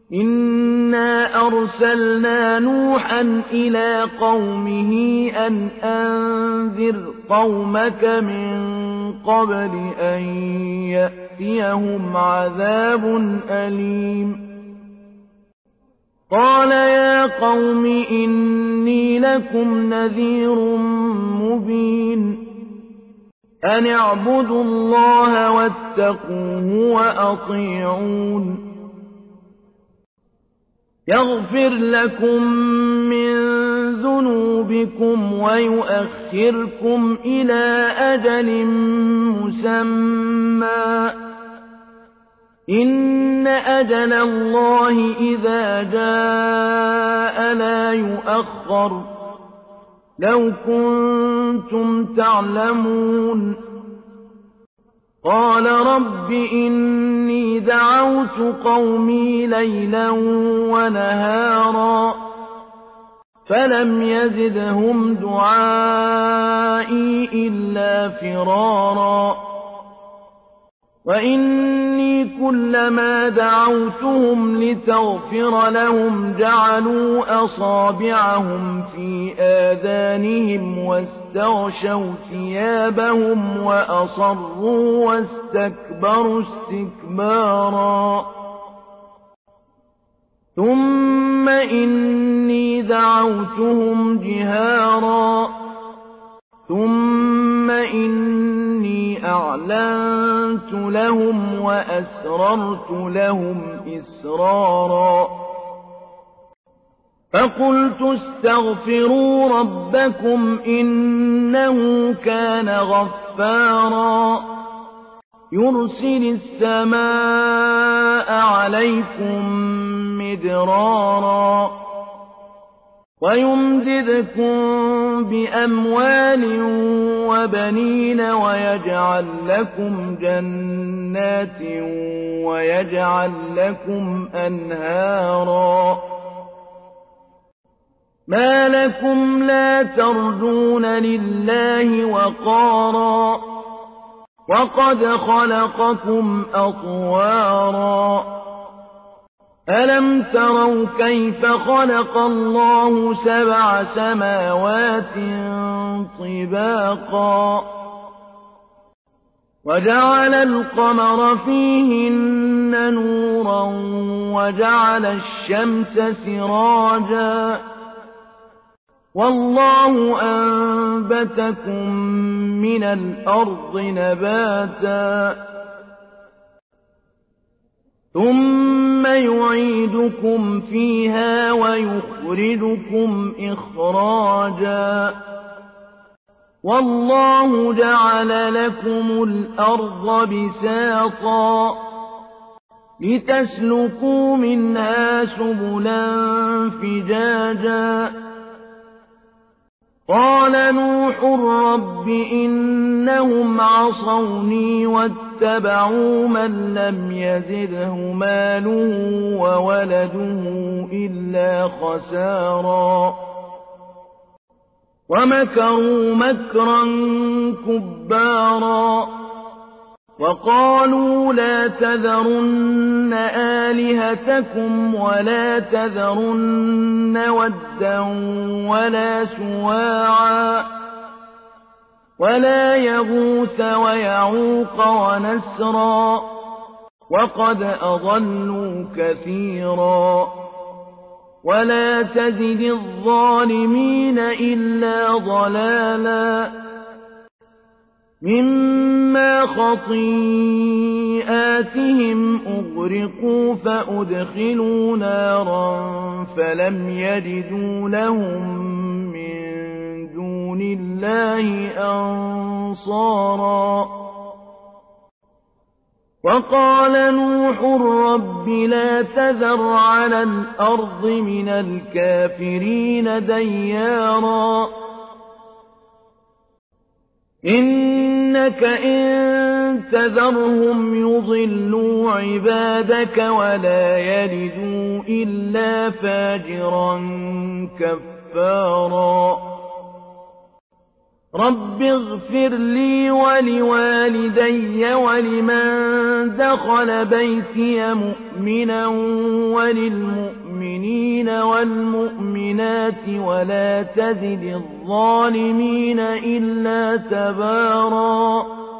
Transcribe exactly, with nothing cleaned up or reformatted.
إنا أرسلنا نوحا إلى قومه أن أنذر قومك من قبل أن يأتيهم عذاب أليم قال يا قوم إني لكم نذير مبين أن اعبدوا الله واتقوه وأطيعون يغفر لكم من ذنوبكم ويؤخركم إلى أجل مسمى إن أجل الله إذا جاء لا يؤخر لو كنتم تعلمون قال رب إني دعوت قومي ليلا ونهارا فلم يزدهم دعائي إلا فرارا وإني كلما دعوتهم لتغفر لهم جعلوا أصابعهم في آذانهم واستغشوا ثيابهم وأصروا واستكبروا استكبارا ثم إني دعوتهم جهارا ثم إني أعلنت لهم وأسررت لهم إسرارا فقلت استغفروا ربكم إنه كان غفارا يرسل السماء عليكم مدرارا ويمددكم بأموال وبنين ويجعل لكم جنات ويجعل لكم أنهارا ما لكم لا ترجون لله وقارا وقد خلقكم أطوارا ألم تروا كيف خلق الله سبع سماوات طباقا وجعل القمر فيهن نورا وجعل الشمس سراجا والله أنبتكم من الأرض نباتا ثم يعيدكم فيها ويخرجكم إخراجا والله جعل لكم الأرض بساطا لتسلكوا منها سبلا فجاجا قال نوح رب إنهم عصوني واتبعوا من لم يزده ماله وولده إلا خسارا ومكروا مكرا كبارا وقالوا لا تذرن آلهتكم ولا تذرن ودا ولا سواعا ولا يغوث ويعوق ونسرا وقد أضلوا كثيرا ولا تزد الظالمين إلا ضلالا مما خطيئاتهم أغرقوا فأدخلوا نارا فلم يجدوا لهم من دون الله أنصارا وقال نوح رب لا تذر على الأرض من الكافرين ديارا إنك إن تذرهم يضلوا عبادك ولا يلدوا إلا فاجرا كفارا رب اغفر لي ولوالدي ولمن دخل بيتي مؤمنا وللمؤمنين والمؤمنات ولا تزد الظالمين إلا تباراً